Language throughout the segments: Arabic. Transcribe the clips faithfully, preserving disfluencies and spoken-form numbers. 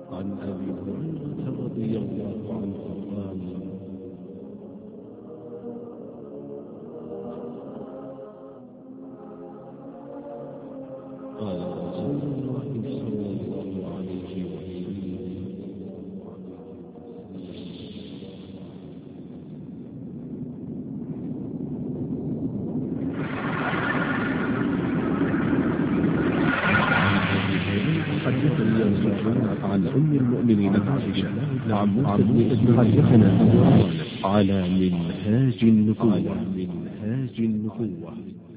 عن أبي هريرة رضي الله عنه قال قال رسول الله صلى الله عليه وسلم حدثني عن أم المؤمنين عائشة عن حدثنا على منهاج النبوة منهاج النبوة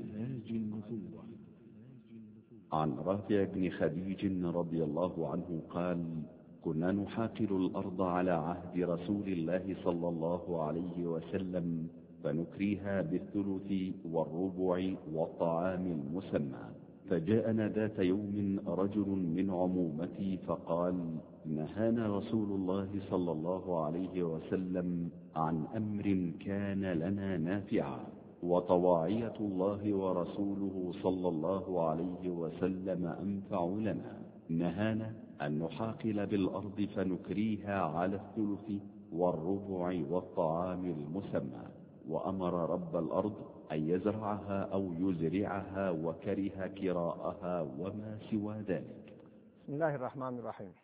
عن رافع بن خديج رضي الله عنه قال: كنا نحاقل الأرض على عهد رسول الله صلى الله عليه وسلم فنكريها بالثلث والربع والطعام المسمى. فجاءنا ذات يوم رجل من عمومتي فقال: نهانا رسول الله صلى الله عليه وسلم عن أمر كان لنا نافعا، وطواعية الله ورسوله صلى الله عليه وسلم أنفع لنا. نهانا أن نحاقل بالأرض فنكريها على الثلث والربع والطعام المسمى، وأمر رب الأرض أن يزرعها أو يزرعها وكره كراءها وما سوى ذلك. بسم الله الرحمن الرحيم.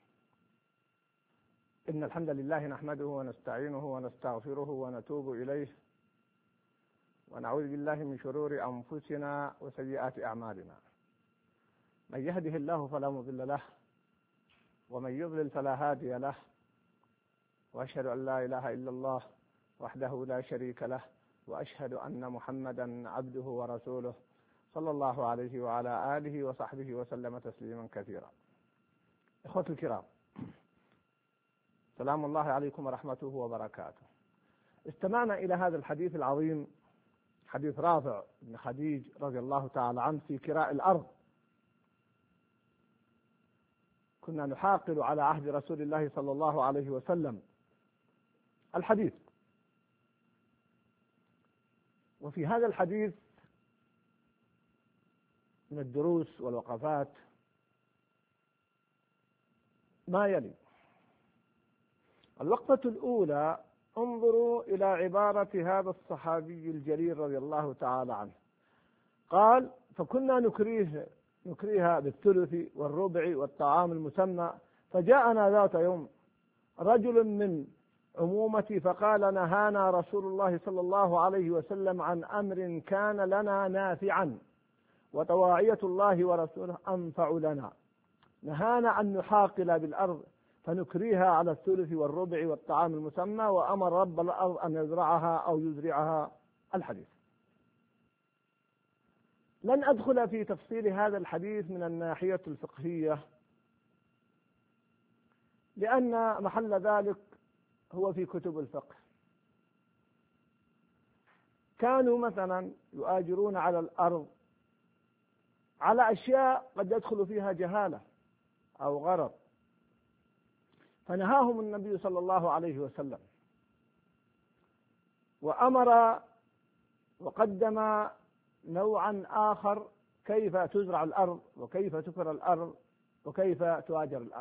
إن الحمد لله نحمده ونستعينه ونستغفره ونتوب إليه، ونعوذ بالله من شرور أنفسنا وسيئات أعمالنا. من يهده الله فلا مضل له، ومن يضلل فلا هادي له، وأشهد أن لا إله إلا الله وحده لا شريك له، وأشهد أن محمدا عبده ورسوله صلى الله عليه وعلى آله وصحبه وسلم تسليما كثيرا. إخوتي الكرام، سلام الله عليكم ورحمته وبركاته. استمعنا إلى هذا الحديث العظيم، حديث رافع بن خديج رضي الله تعالى عنه في كراء الأرض. كنا نحاقل على عهد رسول الله صلى الله عليه وسلم الحديث. وفي هذا الحديث من الدروس والوقفات ما يلي. الوقفة الأولى: انظروا إلى عبارة هذا الصحابي الجليل رضي الله تعالى عنه. قال: فكنا نكريه نكريها بالثلث والربع والطعام المسمى، فجاءنا ذات يوم رجل من عمومتي فقال: نهانا رسول الله صلى الله عليه وسلم عن أمر كان لنا نافعا، وطواعية الله ورسوله أنفع لنا. نهانا أن نحاقل بالأرض فنكريها على الثلث والربع والطعام المسمى، وأمر رب الأرض أن يزرعها أو يزرعها. الحديث. لن أدخل في تفصيل هذا الحديث من الناحية الفقهية، لأن محل ذلك هو في كتب الفقه. كانوا مثلا يؤاجرون على الأرض على أشياء قد يدخل فيها جهالة أو غرض، فنهاهم النبي صلى الله عليه وسلم، وأمر وقدم نوعا آخر كيف تزرع الأرض وكيف تكر الأرض وكيف تؤاجر الأرض.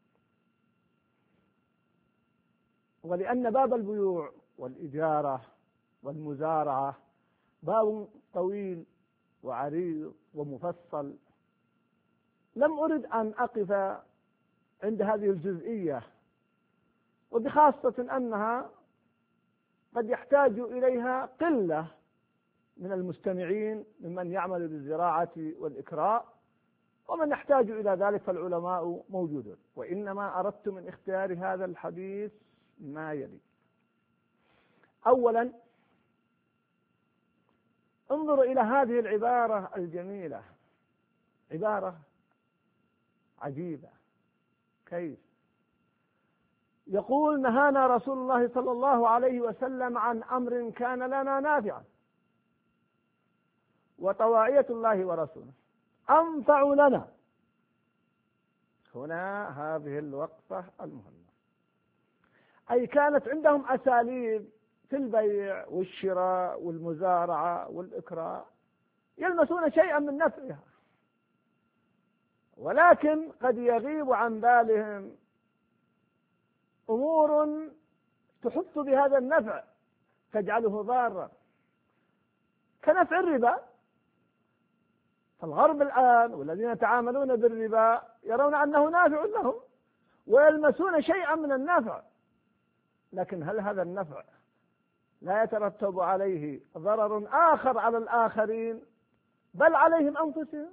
ولأن باب البيوع والإجارة والمزارعة باب طويل وعريض ومفصل، لم أرد أن أقف عند هذه الجزئية، وبخاصة أنها قد يحتاج إليها قلة من المستمعين ممن يعمل بالزراعة والإكراء، ومن يحتاج إلى ذلك فالعلماء موجودون. وإنما أردت من اختيار هذا الحديث ما يلي. أولا، انظروا إلى هذه العبارة الجميلة، عبارة عجيبة. كيف؟ يقول: نهانا رسول الله صلى الله عليه وسلم عن أمر كان لنا نافعا، وطواعية الله ورسوله أنفع لنا. هنا هذه الوقفة المهمة، أي كانت عندهم أساليب في البيع والشراء والمزارعة والإكراء يلمسون شيئا من نفعها، ولكن قد يغيب عن بالهم أمور تحط بهذا النفع تجعله ضارا كنفع الربا. فالغرب الآن والذين يتعاملون بالربا يرون أنه نافع لهم ويلمسون شيئا من النفع، لكن هل هذا النفع لا يترتب عليه ضرر آخر على الآخرين بل عليهم أنفسهم؟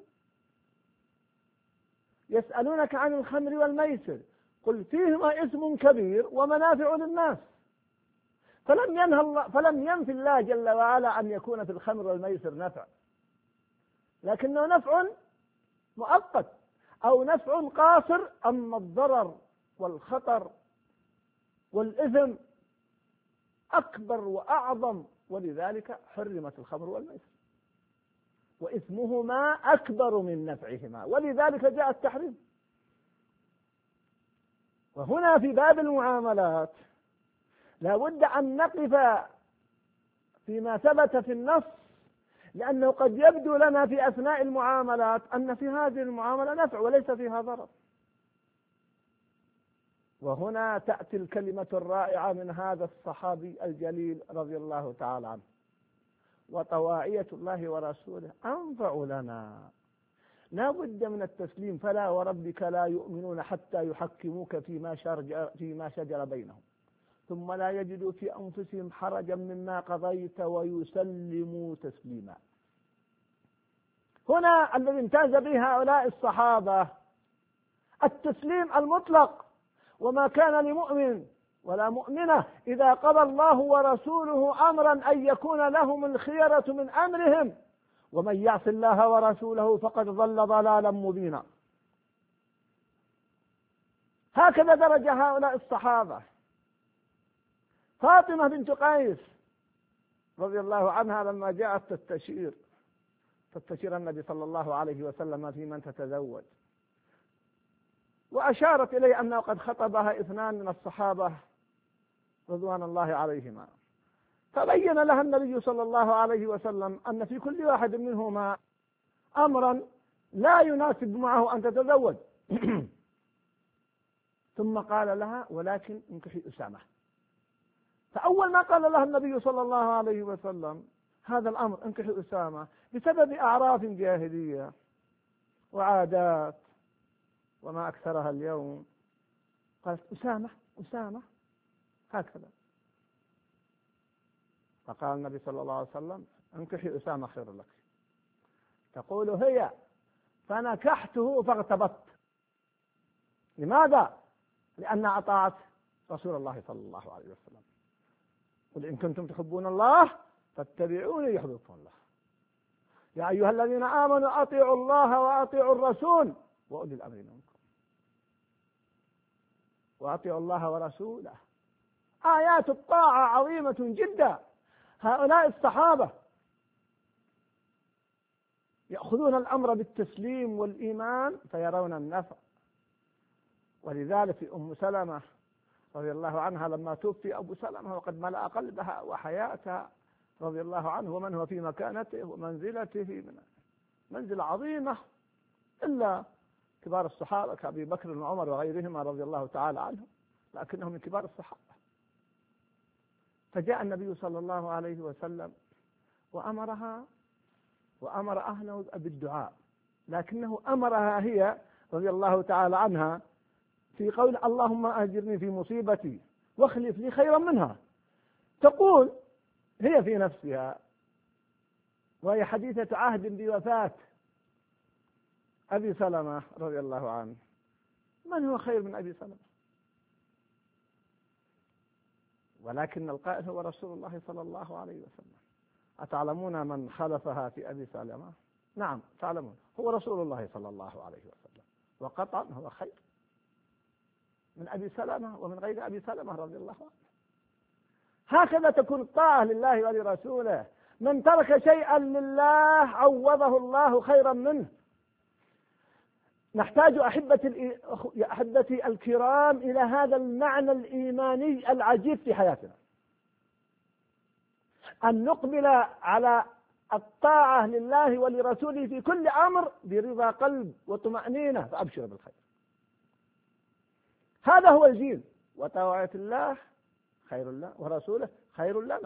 يسألونك عن الخمر والميسر قل فيهما اسم كبير ومنافع للناس. فلم ينهى الله فلم ينفي الله جل وعلا أن يكون في الخمر والميسر نفع، لكنه نفع مؤقت أو نفع قاصر. أما الضرر والخطر والإثم أكبر وأعظم، ولذلك حرمت الخمر والميسر وإثمهما أكبر من نفعهما، ولذلك جاء التحريم. وهنا في باب المعاملات لا بد أن نقف فيما ثبت في النص، لأنه قد يبدو لنا في أثناء المعاملات أن في هذه المعاملة نفع وليس فيها ضرر. وهنا تأتي الكلمة الرائعة من هذا الصحابي الجليل رضي الله تعالى عنه: وطواعية الله ورسوله أنفع لنا. لا بد من التسليم، فلا وربك لا يؤمنون حتى يحكموك فيما شجر, فيما شجر بينهم ثم لا يجدوا في أنفسهم حرجا مما قضيت ويسلموا تسليما. هنا الذي امتاز به هؤلاء الصحابة التسليم المطلق، وما كان لمؤمن ولا مؤمنة إذا قضى الله ورسوله أمرا أن يكون لهم الخيرة من أمرهم، ومن يعص الله ورسوله فقد ضل ضلالا مبينا. هكذا درج هؤلاء الصحابة. فاطمة بنت قيس رضي الله عنها لما جاءت تستشير تستشير النبي صلى الله عليه وسلم في من تتزوج، وأشارت إليه أنه قد خطبها اثنان من الصحابة رضوان الله عليهما، فبين لها النبي صلى الله عليه وسلم أن في كل واحد منهما أمرا لا يناسب معه أن تتزوج. ثم قال لها: ولكن انكحي أسامة. فأول ما قال لها النبي صلى الله عليه وسلم هذا الأمر انكحي أسامة بسبب أعراف جاهلية وعادات وما أكثرها اليوم، قالت: أسامة أسامة هكذا. فقال النبي صلى الله عليه وسلم: انكحي أسامة خير لك. تقول هي: فنكحته فاغتبطت. لماذا؟ لأن أطاعت رسول الله صلى الله عليه وسلم. قل إن كنتم تحبون الله فاتبعوني يحببكم الله. يا أيها الذين آمنوا أطيعوا الله وأطيعوا الرسول وأولي الأمر منكم. وأطيعوا الله ورسوله. آيات الطاعة عظيمة جدا. هؤلاء الصحابة يأخذون الأمر بالتسليم والإيمان فيرون النفع. ولذلك في أم سلمة رضي الله عنها لما توفي أبو سلمة وقد ملأ قلبها وحياتها رضي الله عنه ومن هو في مكانته ومنزلته من منزلة عظيمة إلا كبار الصحابة كأبي بكر وعمر وغيرهما رضي الله تعالى عنهم، لكنهم من كبار الصحابة. فجاء النبي صلى الله عليه وسلم وأمرها وأمر أهله بالدعاء، لكنه أمرها هي رضي الله تعالى عنها في قول: اللهم أجرني في مصيبتي واخلف لي خيرا منها. تقول هي في نفسها وهي حديثة عهد بوفاة أبي سلمة رضي الله عنه: من هو خير من أبي سلمة؟ ولكن القائل هو رسول الله صلى الله عليه وسلم. أتعلمون من خلفها في أبي سلمة؟ نعم تعلمون، هو رسول الله صلى الله عليه وسلم، وقطعا هو خير من أبي سلمة ومن غير أبي سلمة رضي الله عنه. هكذا تكون الطاعة لله ولرسوله. من ترك شيئا لله عوضه الله خيرا منه. نحتاج أحبتي أحبتي الكرام إلى هذا المعنى الإيماني العجيب في حياتنا، أن نقبل على الطاعة لله ولرسوله في كل أمر برضا قلب وطمأنينة، فأبشر بالخير. هذا هو الدين، وطاعة الله خير لنا ورسوله خير لنا.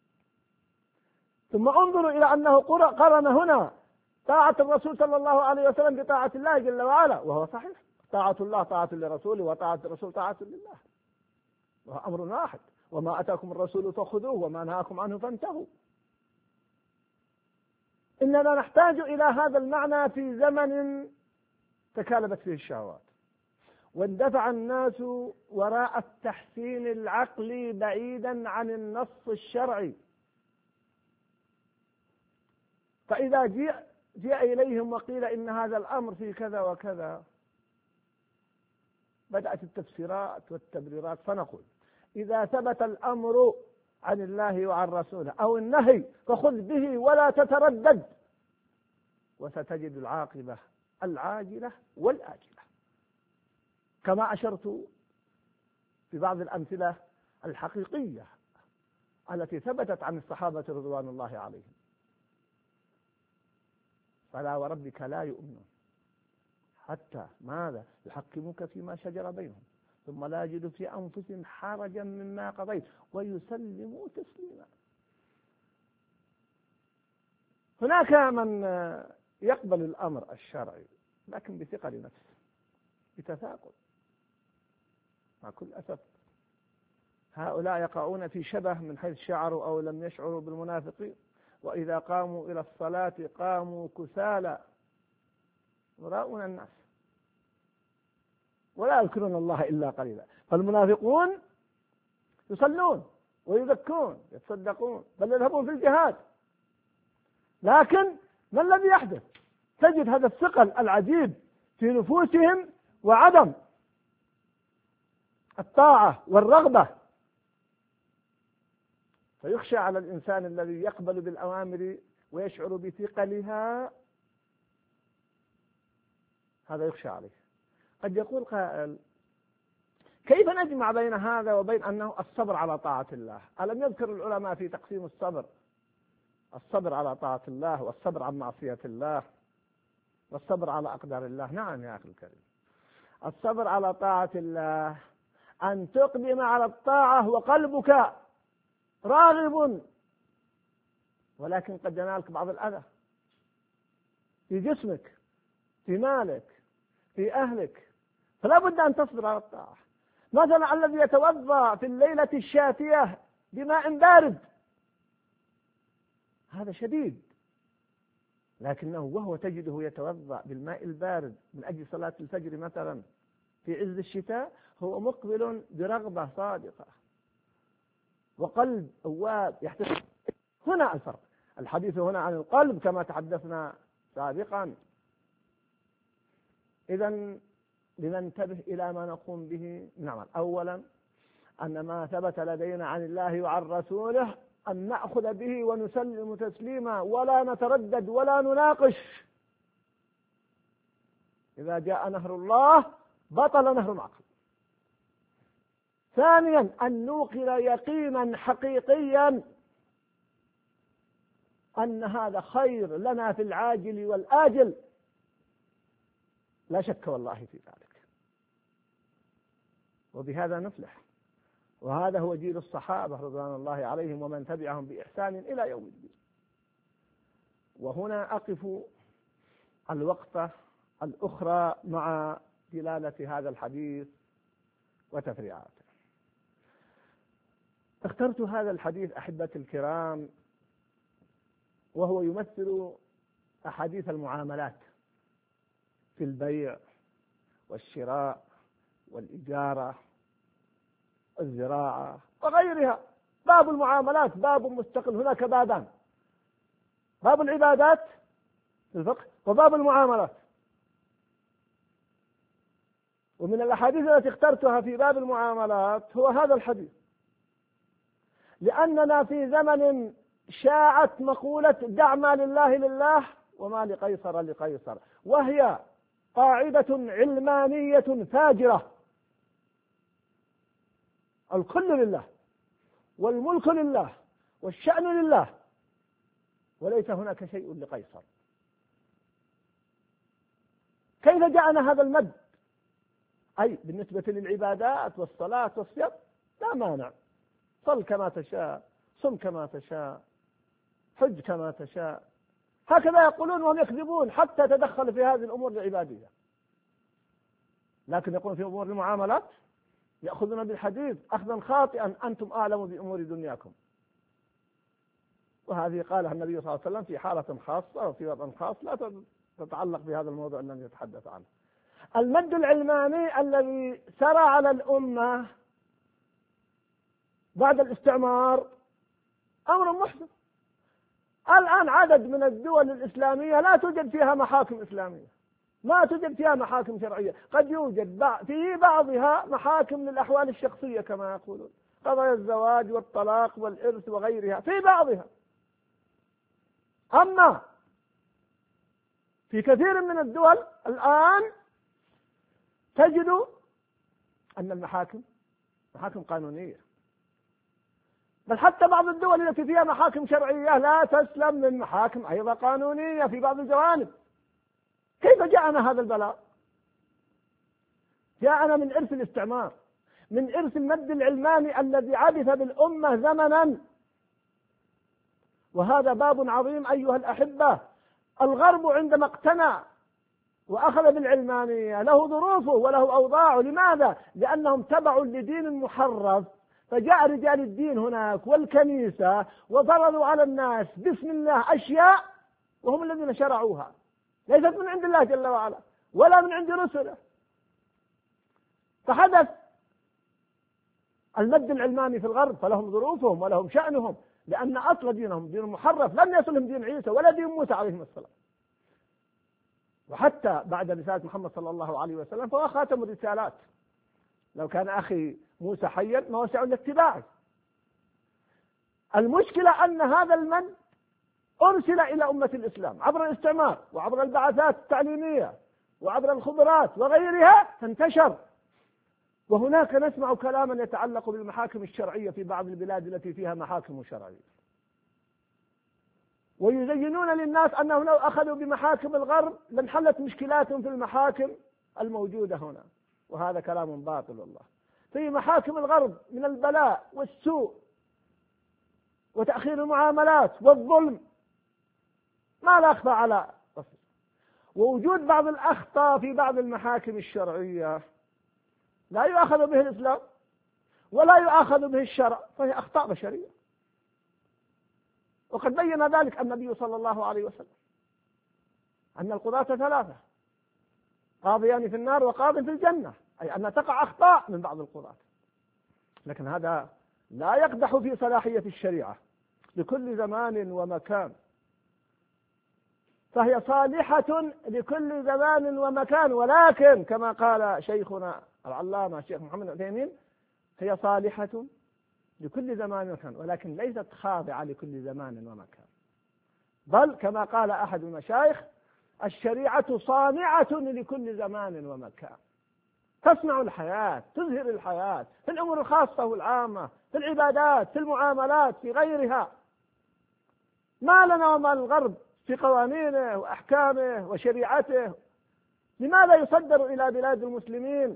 ثم انظروا إلى أنه قرن هنا طاعة الرسول صلى الله عليه وسلم بطاعة الله جل وعلا، وهو صحيح، طاعة الله طاعة لرسوله وطاعة الرسول طاعة لله، وهو أمر واحد. وما أتاكم الرسول فخذوه وما نهاكم عنه فانتهوا. إننا نحتاج إلى هذا المعنى في زمن تكالبت فيه الشهوات، واندفع الناس وراء التحسين العقلي بعيدا عن النص الشرعي. فإذا جاء جاء إليهم وقيل إن هذا الأمر في كذا وكذا، بدأت التفسيرات والتبريرات. فنقول إذا ثبت الأمر عن الله وعن رسوله أو النهي فخذ به ولا تتردد، وستجد العاقبة العاجلة والآجلة، كما أشرت في بعض الأمثلة الحقيقية التي ثبتت عن الصحابة رضوان الله عليهم. فلا وربك لا يؤمنون حتى ماذا يحكموك فيما شجر بينهم ثم لا يجدوا في أنفسهم حرجا مما قضيت ويسلموا تسليما. هناك من يقبل الأمر الشرعي لكن بثقل نفس، بتثاقل. مع كل أسف هؤلاء يقعون في شبه من حيث شعروا أو لم يشعروا بالمنافقين، وإذا قاموا إلى الصلاة قاموا كسالى يراءون الناس ولا يذكرون الله إلا قليلا. فالمنافقون يصلون ويزكون يتصدقون بل يذهبون في الجهاد، لكن ما الذي يحدث؟ تجد هذا الثقل العجيب في نفوسهم وعدم الطاعة والرغبة. فيخشى على الإنسان الذي يقبل بالأوامر ويشعر بثقلها، هذا يخشى عليه. قد يقول قائل كيف نجمع بين هذا وبين أنه الصبر على طاعة الله؟ ألم يذكر العلماء في تقسيم الصبر الصبر على طاعة الله والصبر عن معصية الله والصبر على أقدار الله؟ نعم يا أخي الكريم، الصبر على طاعة الله أن تقدم على الطاعة وقلبك راغب، ولكن قد ينالك بعض الأذى في جسمك في مالك في أهلك، فلا بد أن تصبر على الطاعة. مثلا الذي يتوضأ في الليلة الشاتية بماء بارد، هذا شديد، لكنه وهو تجده يتوضأ بالماء البارد من أجل صلاة الفجر مثلا في عز الشتاء، هو مقبل برغبة صادقة وقلب أواب يحتسب. هنا الفرق. الحديث هنا عن القلب كما تحدثنا سابقا. إذن لننتبه إلى ما نقوم به نعمل. أولا أن ما ثبت لدينا عن الله وعن رسوله أن نأخذ به ونسلم تسليما ولا نتردد ولا نناقش. إذا جاء نهر الله بطل نهر العقل. ثانيا أن نوقن يقينا حقيقيا أن هذا خير لنا في العاجل والآجل، لا شك والله في ذلك، وبهذا نفلح. وهذا هو جيل الصحابة رضوان الله عليهم ومن تبعهم بإحسان إلى يوم الدين. وهنا أقف الوقفة الأخرى مع دلالة هذا الحديث وتفريعاته. اخترت هذا الحديث أحبتي الكرام وهو يمثل أحاديث المعاملات في البيع والشراء والإجارة والزراعة وغيرها. باب المعاملات باب مستقل، هناك بابان: باب العبادات في الفقه وباب المعاملات. ومن الأحاديث التي اخترتها في باب المعاملات هو هذا الحديث، لأننا في زمن شاعت مقولة دع ما لله لله وما لقيصر لقيصر، وهي قاعدة علمانية فاجرة. الكل لله والملك لله والشأن لله، وليس هناك شيء لقيصر. كيف جاءنا هذا المد أي بالنسبة للعبادات والصلاة والصيام لا مانع، صل كما تشاء، صم كما تشاء، حج كما تشاء، هكذا يقولون وهم يكذبون حتى تدخل في هذه الأمور العبادية. لكن يقول في أمور المعاملات يأخذون بالحديث أخذا خاطئا، أنتم أعلم بأمور دنياكم. وهذه قالها النبي صلى الله عليه وسلم في حالة خاصة وفي وضع خاص لا تتعلق بهذا الموضوع الذي نتحدث عنه. المد العلماني الذي سرى على الأمة بعد الاستعمار أمر محدث. الآن عدد من الدول الإسلامية لا توجد فيها محاكم إسلامية، ما توجد فيها محاكم شرعية. قد يوجد في بعضها محاكم للأحوال الشخصية كما يقولون، قضايا الزواج والطلاق والإرث وغيرها في بعضها. أما في كثير من الدول الآن تجد أن المحاكم محاكم قانونية، بل حتى بعض الدول التي فيها محاكم شرعية لا تسلم من محاكم أيضا قانونية في بعض الجوانب. كيف جاءنا هذا البلاء؟ جاءنا من إرث الاستعمار، من إرث المد العلماني الذي عبث بالأمة زمنا. وهذا باب عظيم أيها الأحبة. الغرب عندما اقتنع وأخذ بالعلمانية له ظروفه وله أوضاعه. لماذا؟ لأنهم تبعوا لدين محرف، فجاء رجال الدين هناك والكنيسة وفرضوا على الناس بسم الله أشياء وهم الذين شرعوها، ليست من عند الله جل وعلا ولا من عند رسله. فحدث المد العلماني في الغرب، فلهم ظروفهم ولهم شأنهم، لأن أصل دينهم دين محرف لم يصلهم دين عيسى ولا دين موسى عليهم السلام. وحتى بعد رسالة محمد صلى الله عليه وسلم فهو خاتم الرسالات. لو كان أخي موسى حيا ما وسعوا لاتباعه. المشكلة أن هذا المن أرسل إلى أمة الإسلام عبر الاستعمار وعبر البعثات التعليمية وعبر الخبرات وغيرها، فانتشر. وهناك نسمع كلاما يتعلق بالمحاكم الشرعية في بعض البلاد التي فيها محاكم شرعية، ويزينون للناس أنه لو أخذوا بمحاكم الغرب لانحلت مشكلاتهم في المحاكم الموجودة هنا، وهذا كلام باطل والله. في محاكم الغرب من البلاء والسوء وتأخير المعاملات والظلم ما لا أخفى على رسول. ووجود بعض الأخطاء في بعض المحاكم الشرعية لا يؤخذ به الإسلام ولا يؤخذ به الشرع، فهي أخطاء بشرية. وقد بين ذلك النبي صلى الله عليه وسلم أن القضاة ثلاثة، قاضيان في النار وقاض في الجنة، أي أن تقع أخطاء من بعض القضاة، لكن هذا لا يقدح في صلاحية الشريعة لكل زمان ومكان، فهي صالحة لكل زمان ومكان. ولكن كما قال شيخنا العلامة الشيخ محمد العثيمين هي صالحة لكل زمان ومكان، ولكن ليست خاضعة لكل زمان ومكان. بل كما قال أحد المشايخ الشريعة صانعة لكل زمان ومكان، تصنع الحياة، تظهر الحياة في الأمور الخاصة والعامة، في العبادات، في المعاملات، في غيرها. ما لنا وما الغرب في قوانينه وأحكامه وشريعته؟ لماذا يصدر إلى بلاد المسلمين؟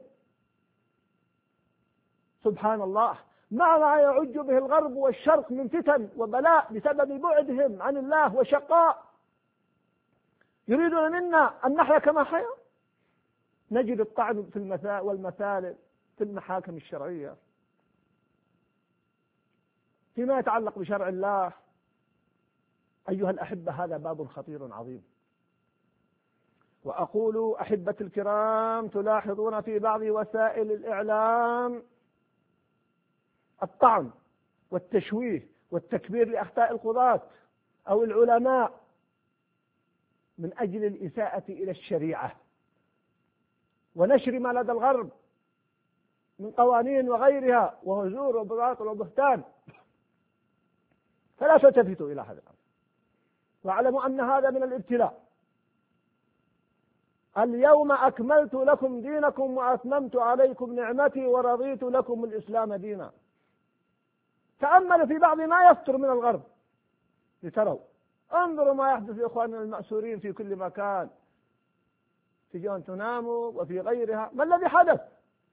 سبحان الله، مع ما يعج به الغرب والشرق من فتن وبلاء بسبب بعدهم عن الله وشقاء، يريدون منا أن نحيا كما حيا. نجد الطعن في المثال والمثالب في المحاكم الشرعية فيما يتعلق بشرع الله. أيها الأحبة، هذا باب خطير عظيم. وأقول أحبة الكرام، تلاحظون في بعض وسائل الإعلام الطعن والتشويه والتكبير لأخطاء القضاة أو العلماء من أجل الإساءة إلى الشريعة ونشر ما لدى الغرب من قوانين وغيرها وهزور وباطل وبهتان. فلا تلتفتوا إلى هذا الأمر، واعلموا أن هذا من الابتلاء. اليوم أكملت لكم دينكم وأتممت عليكم نعمتي ورضيت لكم الإسلام دينا. تأملوا في بعض ما يصدر من الغرب لتروا. انظروا ما يحدث لإخواننا المأسورين في كل مكان، في جوانتنامو وفي غيرها. ما الذي حدث؟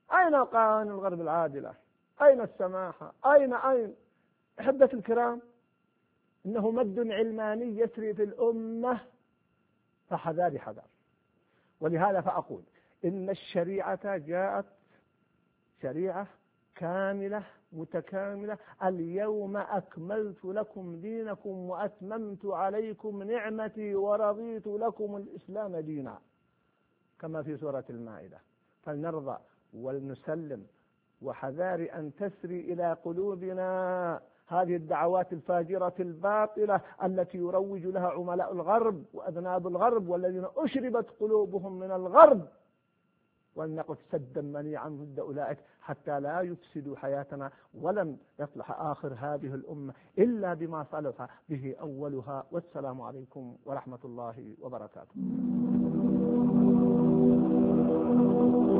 أين قوانين الغرب العادلة؟ أين السماحة؟ أين أين أحبة الكرام، إنه مد علماني يسري في الأمة، فحذار حذار. ولهذا فأقول إن الشريعة جاءت شريعة كاملة متكاملة. اليوم أكملت لكم دينكم وأتممت عليكم نعمتي ورضيت لكم الإسلام دينا، كما في سورة المائدة. فلنرضى ولنسلم، وحذار أن تسري إلى قلوبنا هذه الدعوات الفاجرة الباطلة التي يروج لها عملاء الغرب وأذناب الغرب والذين أشربت قلوبهم من الغرب، ولنقف سدا منيعا ضد أولئك حتى لا يفسدوا حياتنا. ولن يصلح آخر هذه الأمة إلا بما صلح به أولها. والسلام عليكم ورحمة الله وبركاته.